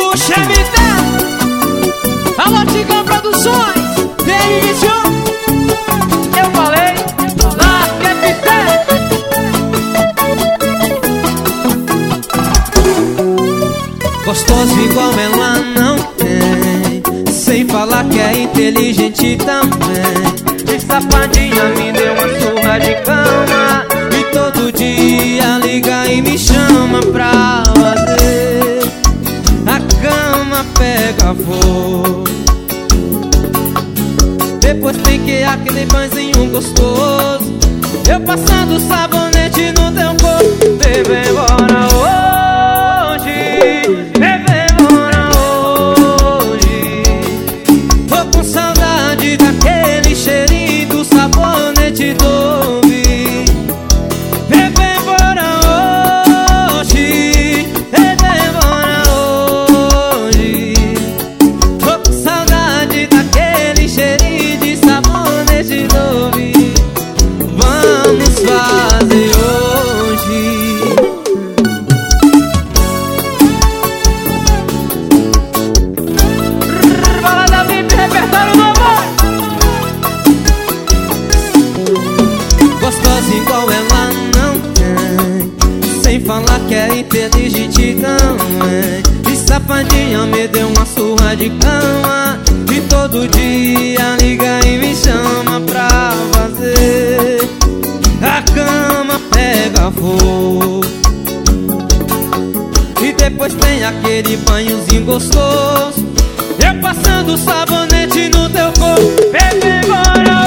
Puxa MT, alô Tigão Produções, Delício. Eu falei, larga MT. Gostosa igual ela não tem, sem falar que é inteligente também. De safadinha me deu uma surra de cama, e todo dia liga e me chama pra fazer a cama pega fogo. Depois tem que aquele banhozinho gostoso, eu passando sabonete no teu corpo. Bebê, bora hoje, bebê, bora hoje. Tô com saudade daquele cheirinho do sabonete Dove. Bebê, bora hoje, bebê, bora hoje. Tô com saudade daquele cheirinho de sabonete Dove. Vamos fazer hoje. Balada VIP, repertório novo. Gostosa igual ela não tem, sem falar que é inteligente também. De safadinha me deu uma surra de cama, e todo dia liga e me chama pra fazer a cama pega fogo. E depois tem aquele banhozinho gostoso, eu passando sabonete no teu corpo. Bebê, bora